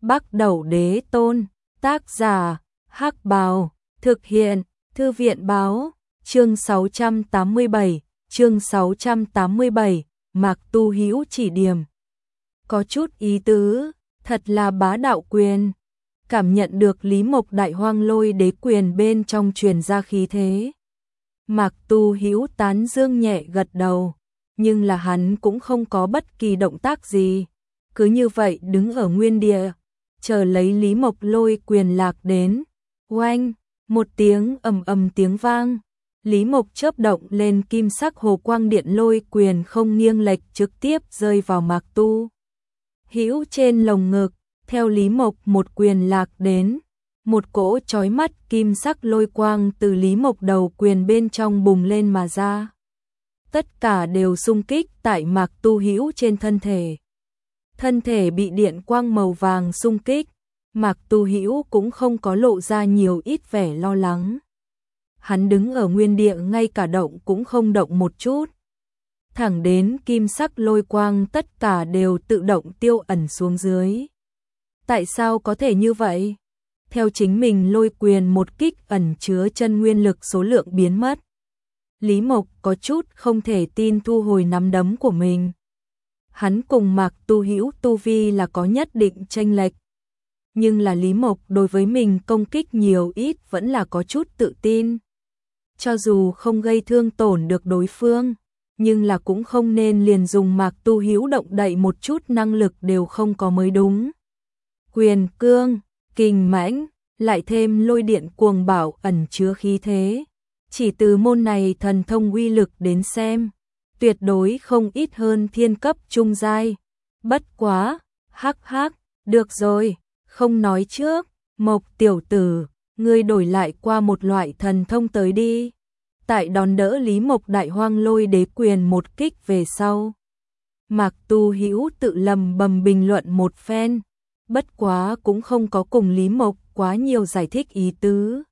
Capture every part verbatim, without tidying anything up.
Bắc Đẩu Đế Tôn, tác giả, Hắc Bào, thực hiện, Thư viện Báo, chương sáu trăm tám mươi bảy, chương sáu trăm tám mươi bảy, Mạc Tu Hữu chỉ điểm. Có chút ý tứ, thật là bá đạo quyền. Cảm nhận được Lý Mộc Đại Hoang Lôi Đế quyền bên trong truyền ra khí thế. Mạc Tu Hữu tán dương nhẹ gật đầu, nhưng là hắn cũng không có bất kỳ động tác gì, cứ như vậy đứng ở nguyên địa, chờ lấy Lý Mộc lôi quyền lạc đến. Oanh, một tiếng ầm ầm tiếng vang, Lý Mộc chớp động lên kim sắc hồ quang điện lôi quyền không nghiêng lệch trực tiếp rơi vào Mạc Tu Hữu trên lồng ngực. Theo Lý Mộc một quyền lạc đến, một cỗ chói mắt kim sắc lôi quang từ Lý Mộc đầu quyền bên trong bùng lên mà ra. Tất cả đều xung kích tại Mạc Tu Hữu trên thân thể. Thân thể bị điện quang màu vàng xung kích, Mạc Tu Hữu cũng không có lộ ra nhiều ít vẻ lo lắng. Hắn đứng ở nguyên địa ngay cả động cũng không động một chút. Thẳng đến kim sắc lôi quang tất cả đều tự động tiêu ẩn xuống dưới. Tại sao có thể như vậy? Theo chính mình lôi quyền một kích ẩn chứa chân nguyên lực số lượng biến mất. Lý Mộc có chút không thể tin thu hồi nắm đấm của mình. Hắn cùng Mạc Tu Hữu tu vi là có nhất định chênh lệch. Nhưng là Lý Mộc đối với mình công kích nhiều ít vẫn là có chút tự tin. Cho dù không gây thương tổn được đối phương, nhưng là cũng không nên liền dùng Mạc Tu Hữu động đậy một chút năng lực đều không có mới đúng. Quyền cương, kình mãnh, lại thêm lôi điện cuồng bạo ẩn chứa khí thế. Chỉ từ môn này thần thông uy lực đến xem, tuyệt đối không ít hơn thiên cấp trung giai. Bất quá, hắc hắc, được rồi, không nói trước, Mộc tiểu tử, ngươi đổi lại qua một loại thần thông tới đi. Tại đón đỡ Lý Mộc Đại Hoang Lôi Đế quyền một kích về sau, Mạc Tu Hữu tự lầm bầm bình luận một phen. Bất quá cũng không có cùng Lý Mộc quá nhiều giải thích ý tứ.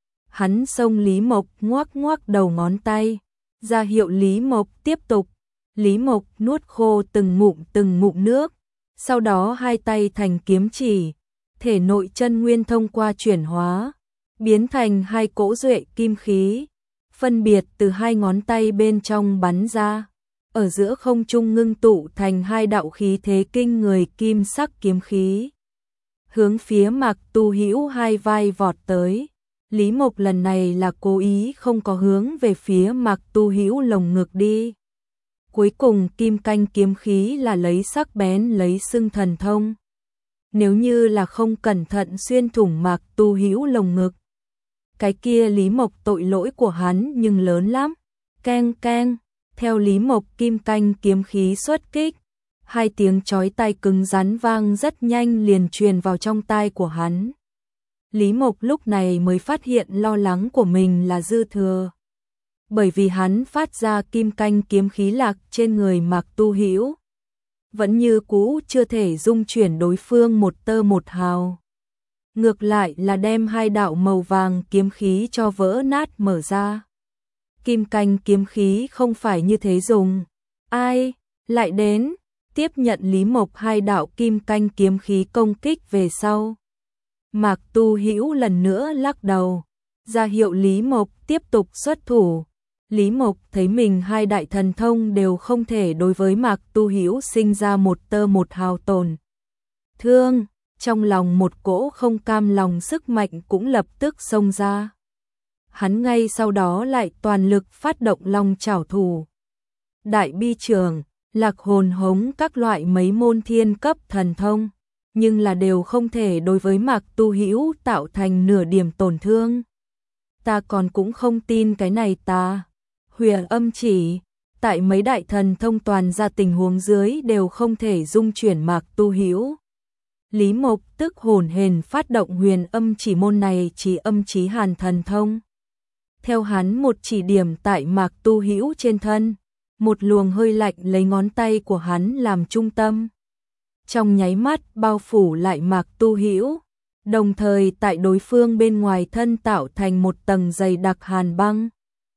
Hắn xông Lý Mộc ngoác ngoác đầu ngón tay, ra hiệu Lý Mộc tiếp tục. Lý Mộc nuốt khô từng ngụm từng ngụm nước, sau đó hai tay thành kiếm chỉ, thể nội chân nguyên thông qua chuyển hóa, biến thành hai cỗ duệ kim khí, phân biệt từ hai ngón tay bên trong bắn ra. Ở giữa không trung ngưng tụ thành hai đạo khí thế kinh người kim sắc kiếm khí. Hướng phía Mạc Tu Hữu hai vai vọt tới. Lý Mộc lần này là cố ý không có hướng về phía Mạc Tu Hữu lồng ngực đi. Cuối cùng kim canh kiếm khí là lấy sắc bén lấy xưng thần thông. Nếu như là không cẩn thận xuyên thủng Mạc Tu Hữu lồng ngực, cái kia Lý Mộc tội lỗi của hắn nhưng lớn lắm. Keng keng. Theo Lý Mộc kim canh kiếm khí xuất kích, hai tiếng chói tai cứng rắn vang rất nhanh liền truyền vào trong tai của hắn. Lý Mộc lúc này mới phát hiện lo lắng của mình là dư thừa. Bởi vì hắn phát ra kim canh kiếm khí lạc trên người Mạc Tu Hữu, vẫn như cũ chưa thể dung chuyển đối phương một tơ một hào. Ngược lại là đem hai đạo màu vàng kiếm khí cho vỡ nát mở ra. Kim canh kiếm khí không phải như thế dùng. Ai lại đến tiếp nhận Lý Mộc hai đạo kim canh kiếm khí công kích về sau. Mạc Tu Hữu lần nữa lắc đầu, ra hiệu Lý Mộc tiếp tục xuất thủ. Lý Mộc thấy mình hai đại thần thông đều không thể đối với Mạc Tu Hữu sinh ra một tơ một hào tổn thương, trong lòng một cỗ không cam lòng sức mạnh cũng lập tức xông ra. Hắn ngay sau đó lại toàn lực phát động long chảo thủ, đại bi trường, lạc hồn hống các loại mấy môn thiên cấp thần thông, nhưng là đều không thể đối với Mạc Tu Hữu tạo thành nửa điểm tổn thương. Ta còn cũng không tin cái này ta. Huyền âm chỉ, tại mấy đại thần thông toàn ra tình huống dưới đều không thể dung chuyển Mạc Tu Hữu. Lý Mộc tức hồn hển phát động huyền âm chỉ môn này chỉ âm chí hàn thần thông. Theo hắn một chỉ điểm tại Mạc Tu Hữu trên thân, một luồng hơi lạnh lấy ngón tay của hắn làm trung tâm. Trong nháy mắt bao phủ lại Mạc Tu Hữu, đồng thời tại đối phương bên ngoài thân tạo thành một tầng dày đặc hàn băng.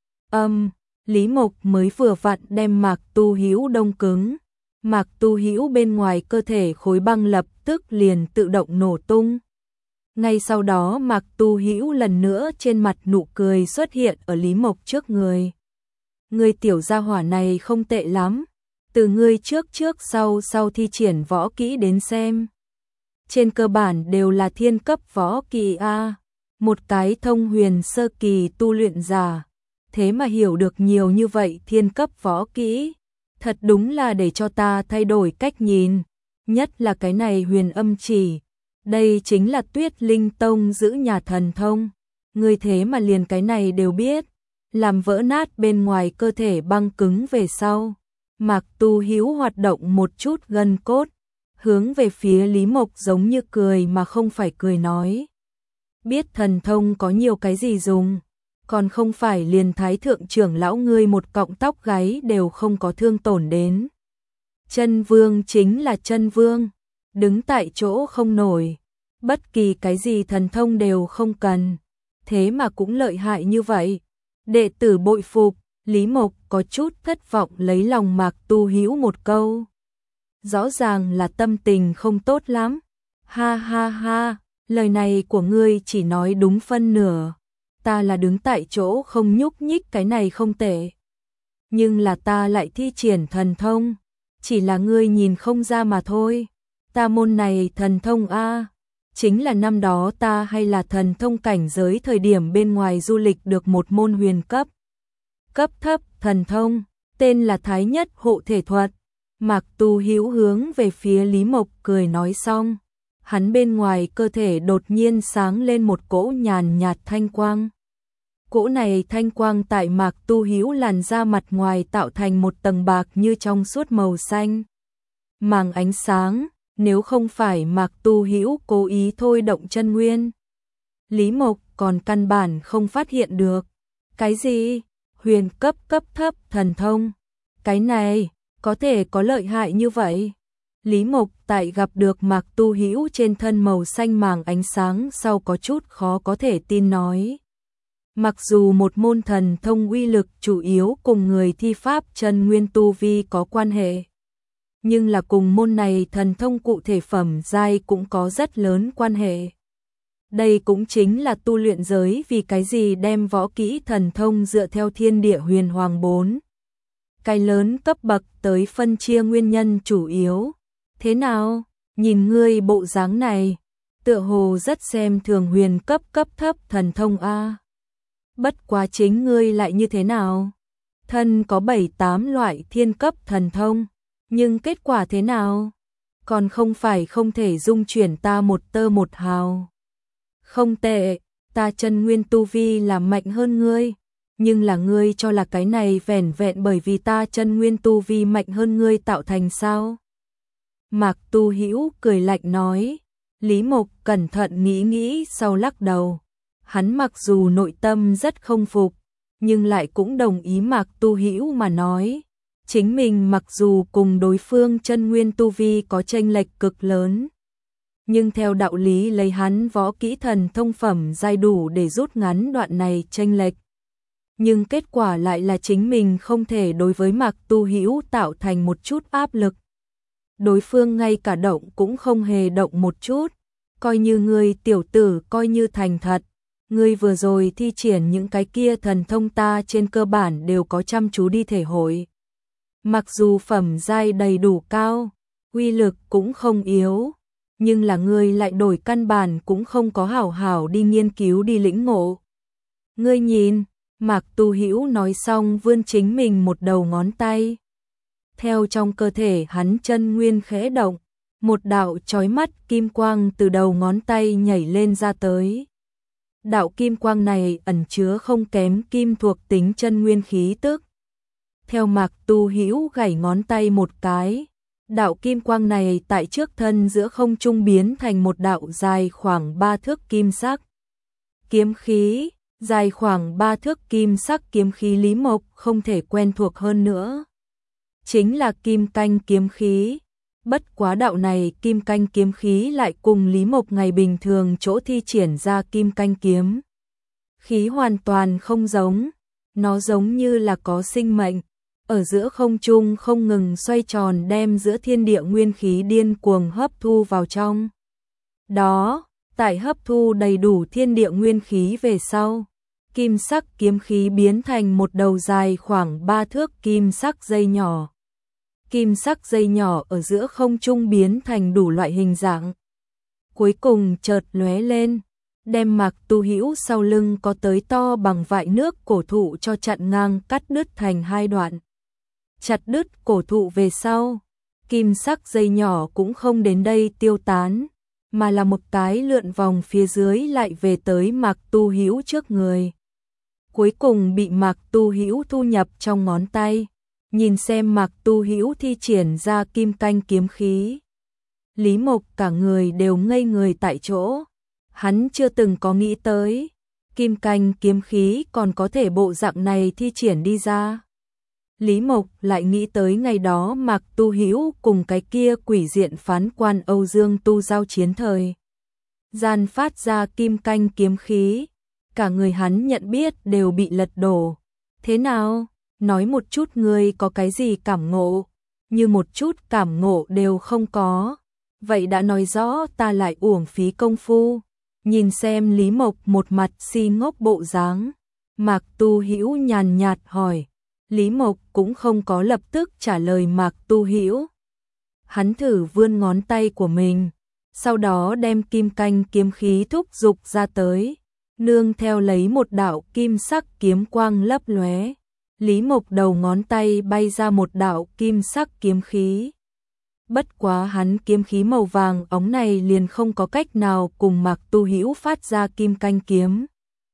Âm, Lý Mộc mới vừa vặn đem Mạc Tu Hữu đông cứng. Mạc Tu Hữu bên ngoài cơ thể khối băng lập tức tức liền tự động nổ tung. Ngay sau đó Mạc Tu Hữu lần nữa trên mặt nụ cười xuất hiện ở Lý Mộc trước người. Ngươi tiểu gia hỏa này không tệ lắm, từ ngươi trước trước sau sau thi triển võ kỹ đến xem. Trên cơ bản đều là thiên cấp võ kỹ a, một cái thông huyền sơ kỳ tu luyện giả, thế mà hiểu được nhiều như vậy thiên cấp võ kỹ, thật đúng là để cho ta thay đổi cách nhìn, nhất là cái này huyền âm chỉ, đây chính là Tuyết Linh Tông giữ nhà thần thông, ngươi thế mà liền cái này đều biết, làm vỡ nát bên ngoài cơ thể băng cứng về sau. Mạc Tu Hữu hoạt động một chút gân cốt, hướng về phía Lý Mộc giống như cười mà không phải cười nói. Biết thần thông có nhiều cái gì dùng, còn không phải liền thái thượng trưởng lão ngươi một cọng tóc gáy đều không có thương tổn đến. Chân vương chính là chân vương, đứng tại chỗ không nổi, bất kỳ cái gì thần thông đều không cần, thế mà cũng lợi hại như vậy. Đệ tử bội phục, Lý Mộc có chút thất vọng lấy lòng Mạc Tu Hữu một câu. Rõ ràng là tâm tình không tốt lắm. Ha ha ha, lời này của ngươi chỉ nói đúng phân nửa. Ta là đứng tại chỗ không nhúc nhích cái này không tệ. Nhưng là ta lại thi triển thần thông. Chỉ là ngươi nhìn không ra mà thôi. Ta môn này thần thông A. Chính là năm đó ta hay là thần thông cảnh giới thời điểm bên ngoài du lịch được một môn huyền cấp. Cấp thấp thần thông, tên là Thái Nhất Hộ Thể Thuật. Mạc Tu Hữu hướng về phía Lý Mộc cười nói xong, hắn bên ngoài cơ thể đột nhiên sáng lên một cỗ nhàn nhạt thanh quang. Cỗ này thanh quang tại Mạc Tu Hữu làn da mặt ngoài tạo thành một tầng bạc như trong suốt màu xanh. Màng ánh sáng, nếu không phải Mạc Tu Hữu cố ý thôi động chân nguyên, Lý Mộc còn căn bản không phát hiện được. Cái gì? Huyền cấp cấp thấp thần thông. Cái này, có thể có lợi hại như vậy? Lý Mộc tại gặp được Mạc Tu Hữu trên thân màu xanh màng ánh sáng sau có chút khó có thể tin nói. Mặc dù một môn thần thông uy lực chủ yếu cùng người thi pháp chân nguyên tu vi có quan hệ, nhưng là cùng môn này thần thông cụ thể phẩm giai cũng có rất lớn quan hệ. Đây cũng chính là tu luyện giới vì cái gì đem võ kỹ thần thông dựa theo thiên địa huyền hoàng bốn cái lớn cấp bậc tới phân chia nguyên nhân chủ yếu. Thế nào, nhìn ngươi bộ dáng này, tựa hồ rất xem thường huyền cấp cấp thấp thần thông a. Bất quá chính ngươi lại như thế nào? Thân có bảy tám loại thiên cấp thần thông, nhưng kết quả thế nào? Còn không phải không thể dung chuyển ta một tơ một hào. Không tệ, ta chân nguyên tu vi là mạnh hơn ngươi, nhưng là ngươi cho là cái này vẻn vẹn bởi vì ta chân nguyên tu vi mạnh hơn ngươi tạo thành sao? Mạc Tu Hữu cười lạnh nói. Lý Mộc cẩn thận nghĩ nghĩ sau lắc đầu. Hắn mặc dù nội tâm rất không phục, nhưng lại cũng đồng ý Mạc Tu Hữu mà nói. Chính mình mặc dù cùng đối phương chân nguyên tu vi có chênh lệch cực lớn, nhưng theo đạo lý lấy hắn võ kỹ thần thông phẩm giai đủ để rút ngắn đoạn này chênh lệch. Nhưng kết quả lại là chính mình không thể đối với Mạc Tu Hữu tạo thành một chút áp lực. Đối phương ngay cả động cũng không hề động một chút, coi như ngươi tiểu tử coi như thành thật, ngươi vừa rồi thi triển những cái kia thần thông ta trên cơ bản đều có chăm chú đi thể hội. Mặc dù phẩm giai đầy đủ cao, uy lực cũng không yếu, nhưng là ngươi lại đổi căn bản cũng không có hảo hảo đi nghiên cứu đi lĩnh ngộ. Ngươi nhìn, Mạc Tu Hữu nói xong vươn chính mình một đầu ngón tay. Theo trong cơ thể hắn chân nguyên khẽ động, một đạo chói mắt kim quang từ đầu ngón tay nhảy lên ra tới. Đạo kim quang này ẩn chứa không kém kim thuộc tính chân nguyên khí tức. Theo Mạc Tu Hữu gảy ngón tay một cái, đạo kim quang này tại trước thân giữa không trung biến thành một đạo dài khoảng ba thước kim sắc kiếm khí. Dài khoảng ba thước kim sắc kiếm khí Lý Mộc không thể quen thuộc hơn nữa. Chính là kim canh kiếm khí. Bất quá đạo này kim canh kiếm khí lại cùng Lý Mộc ngày bình thường chỗ thi triển ra kim canh kiếm khí hoàn toàn không giống. Nó giống như là có sinh mệnh, ở giữa không trung không ngừng xoay tròn đem giữa thiên địa nguyên khí điên cuồng hấp thu vào trong. Đó, tại hấp thu đầy đủ thiên địa nguyên khí về sau, kim sắc kiếm khí biến thành một đầu dài khoảng ba thước kim sắc dây nhỏ. Kim sắc dây nhỏ ở giữa không trung biến thành đủ loại hình dạng. Cuối cùng chợt lóe lên, đem Mạc Tu Hữu sau lưng có tới to bằng vại nước cổ thụ cho chặn ngang cắt đứt thành hai đoạn. Chặt đứt cổ thụ về sau, kim sắc dây nhỏ cũng không đến đây tiêu tán, mà là một cái lượn vòng phía dưới lại về tới Mạc Tu Hữu trước người. Cuối cùng bị Mạc Tu Hữu thu nhập trong ngón tay, nhìn xem Mạc Tu Hữu thi triển ra kim canh kiếm khí. Lý Mộc cả người đều ngây người tại chỗ, hắn chưa từng có nghĩ tới, kim canh kiếm khí còn có thể bộ dạng này thi triển đi ra. Lý Mộc lại nghĩ tới ngày đó Mạc Tu Hữu cùng cái kia quỷ diện phán quan Âu Dương Tu giao chiến thời gian phát ra kim canh kiếm khí, cả người hắn nhận biết đều bị lật đổ. Thế nào? Nói một chút ngươi có cái gì cảm ngộ? Như một chút cảm ngộ đều không có. Vậy đã nói rõ ta lại uổng phí công phu. Nhìn xem Lý Mộc một mặt si ngốc bộ dáng, Mạc Tu Hữu nhàn nhạt hỏi. Lý Mộc cũng không có lập tức trả lời Mạc Tu Hữu. Hắn thử vươn ngón tay của mình, sau đó đem kim canh kiếm khí thúc dục ra tới, nương theo lấy một đạo kim sắc kiếm quang lấp lóe. Lý Mộc đầu ngón tay bay ra một đạo kim sắc kiếm khí. Bất quá hắn kiếm khí màu vàng óng này liền không có cách nào cùng Mạc Tu Hữu phát ra kim canh kiếm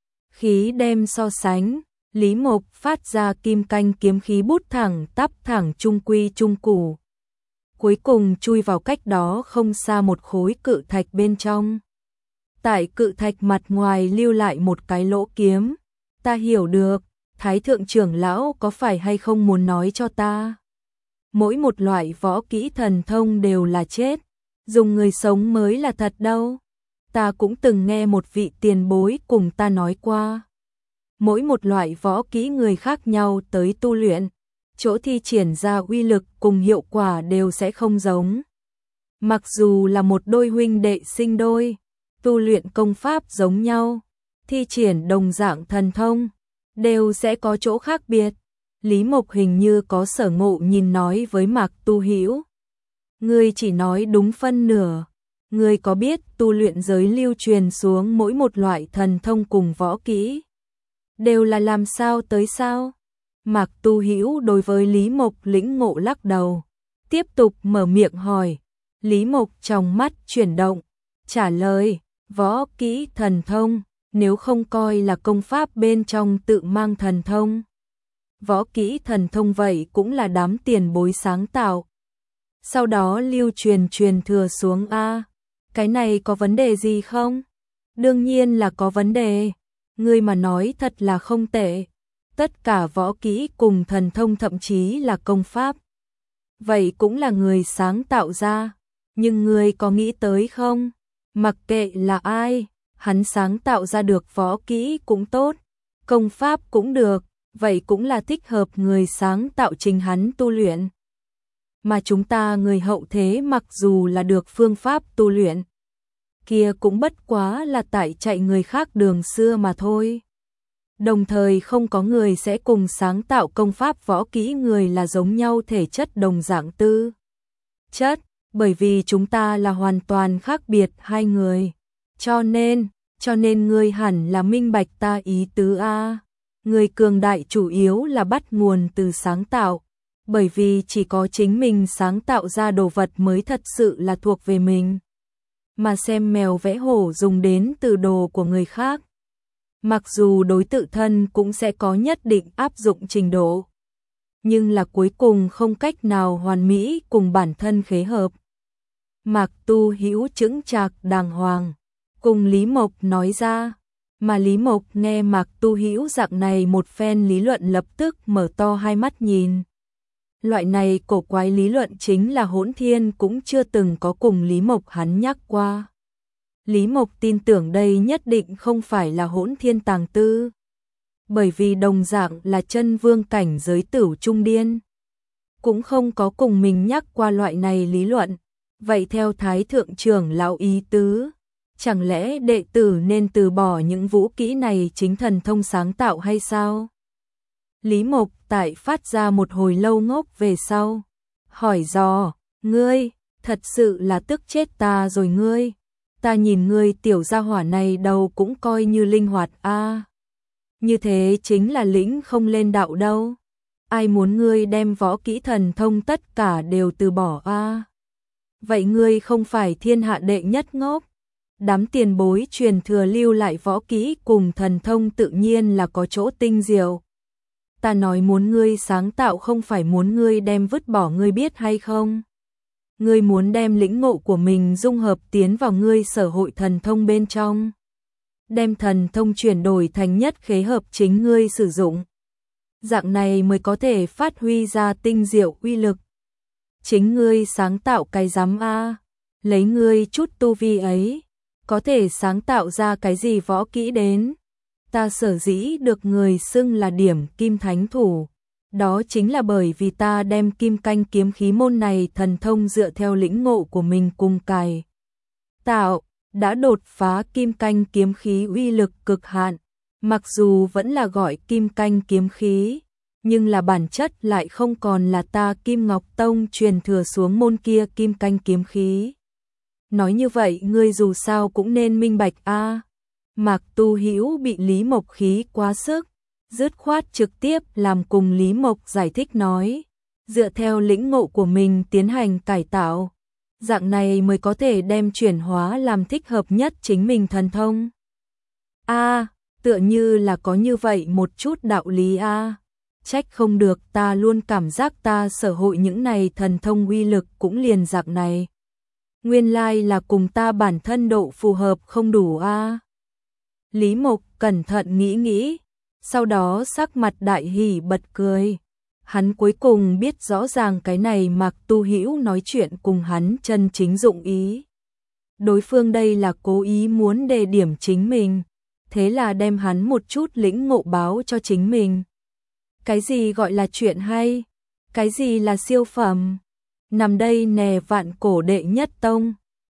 khí đem so sánh. Lý Mộc phát ra kim canh kiếm khí bút thẳng tắp thẳng trung quy trung củ. Cuối cùng chui vào cách đó không xa một khối cự thạch bên trong. Tại cự thạch mặt ngoài lưu lại một cái lỗ kiếm. Ta hiểu được, Thái thượng trưởng lão có phải hay không muốn nói cho ta? Mỗi một loại võ kỹ thần thông đều là chết, dùng người sống mới là thật đâu. Ta cũng từng nghe một vị tiền bối cùng ta nói qua. Mỗi một loại võ kỹ người khác nhau tới tu luyện, chỗ thi triển ra uy lực cùng hiệu quả đều sẽ không giống. Mặc dù là một đôi huynh đệ sinh đôi, tu luyện công pháp giống nhau, thi triển đồng dạng thần thông, đều sẽ có chỗ khác biệt. Lý Mộc hình như có sở ngộ nhìn nói với Mạc Tu Hữu. Ngươi chỉ nói đúng phân nửa. Ngươi có biết tu luyện giới lưu truyền xuống mỗi một loại thần thông cùng võ kỹ đều là làm sao tới sao? Mạc Tu Hữu đối với Lý Mộc lĩnh ngộ lắc đầu, tiếp tục mở miệng hỏi. Lý Mộc trong mắt chuyển động, trả lời, võ kỹ thần thông, nếu không coi là công pháp bên trong tự mang thần thông. Võ kỹ thần thông vậy cũng là đám tiền bối sáng tạo. Sau đó lưu truyền truyền thừa xuống a. Cái này có vấn đề gì không? Đương nhiên là có vấn đề. Ngươi mà nói thật là không tệ. Tất cả võ kỹ cùng thần thông thậm chí là công pháp, vậy cũng là người sáng tạo ra. Nhưng ngươi có nghĩ tới không? Mặc kệ là ai, hắn sáng tạo ra được võ kỹ cũng tốt, công pháp cũng được, vậy cũng là thích hợp người sáng tạo trình hắn tu luyện. Mà chúng ta người hậu thế mặc dù là được phương pháp tu luyện, kia cũng bất quá là tại chạy người khác đường xưa mà thôi. Đồng thời không có người sẽ cùng sáng tạo công pháp võ kỹ người là giống nhau thể chất đồng dạng tư chất, bởi vì chúng ta là hoàn toàn khác biệt hai người. Cho nên, cho nên ngươi hẳn là minh bạch ta ý tứ a. Người cường đại chủ yếu là bắt nguồn từ sáng tạo, bởi vì chỉ có chính mình sáng tạo ra đồ vật mới thật sự là thuộc về mình. Mà xem mèo vẽ hổ dùng đến từ đồ của người khác, mặc dù đối tự thân cũng sẽ có nhất định áp dụng trình độ, nhưng là cuối cùng không cách nào hoàn mỹ cùng bản thân khế hợp. Mạc Tu Hữu chững chạc đàng hoàng, cùng Lý Mộc nói ra, mà Lý Mộc nghe Mạc Tu Hữu dạng này một phen lý luận lập tức mở to hai mắt nhìn. Loại này cổ quái lý luận chính là Hỗn Thiên cũng chưa từng có cùng Lý Mộc hắn nhắc qua. Lý Mộc tin tưởng đây nhất định không phải là Hỗn Thiên tàng tư, bởi vì đồng dạng là chân vương cảnh giới Tửu Trung Điên, cũng không có cùng mình nhắc qua loại này lý luận. Vậy theo Thái thượng trưởng lão ý tứ, chẳng lẽ đệ tử nên từ bỏ những vũ kỹ này chính thần thông sáng tạo hay sao? Lý Mộc tại phát ra một hồi lâu ngốc về sau, hỏi dò, ngươi, thật sự là tức chết ta rồi ngươi, ta nhìn ngươi tiểu gia hỏa này đầu cũng coi như linh hoạt a, à. Như thế chính là lĩnh không lên đạo đâu, ai muốn ngươi đem võ kỹ thần thông tất cả đều từ bỏ a? À. Vậy ngươi không phải thiên hạ đệ nhất ngốc? Đám tiền bối truyền thừa lưu lại võ kỹ cùng thần thông tự nhiên là có chỗ tinh diệu. Ta nói muốn ngươi sáng tạo không phải muốn ngươi đem vứt bỏ ngươi biết hay không? Ngươi muốn đem lĩnh ngộ của mình dung hợp tiến vào ngươi sở hội thần thông bên trong. Đem thần thông chuyển đổi thành nhất khế hợp chính ngươi sử dụng. Dạng này mới có thể phát huy ra tinh diệu uy lực. Chính ngươi sáng tạo cái giám a, lấy ngươi chút tu vi ấy, có thể sáng tạo ra cái gì võ kỹ đến. Ta sở dĩ được người xưng là điểm kim thánh thủ, đó chính là bởi vì ta đem kim canh kiếm khí môn này thần thông dựa theo lĩnh ngộ của mình cùng cài tạo, đã đột phá kim canh kiếm khí uy lực cực hạn, mặc dù vẫn là gọi kim canh kiếm khí, nhưng là bản chất lại không còn là ta Kim Ngọc Tông truyền thừa xuống môn kia kim canh kiếm khí. Nói như vậy ngươi dù sao cũng nên minh bạch a. À. Mạc Tu Hữu bị Lý Mộc khí quá sức, dứt khoát trực tiếp làm cùng Lý Mộc giải thích nói, dựa theo lĩnh ngộ của mình tiến hành cải tạo, dạng này mới có thể đem chuyển hóa làm thích hợp nhất chính mình thần thông. A, à, tựa như là có như vậy một chút đạo lý a. À. Trách không được ta luôn cảm giác ta sở hội những này thần thông uy lực cũng liền dạng này. Nguyên lai là cùng ta bản thân độ phù hợp không đủ a. À. Lý Mộc cẩn thận nghĩ nghĩ, sau đó sắc mặt đại hỉ bật cười. Hắn cuối cùng biết rõ ràng cái này Mạc Tu Hữu nói chuyện cùng hắn chân chính dụng ý. Đối phương đây là cố ý muốn đề điểm chính mình, thế là đem hắn một chút lĩnh ngộ báo cho chính mình. Cái gì gọi là chuyện hay? Cái gì là siêu phẩm? Nằm đây nè vạn cổ đệ nhất tông.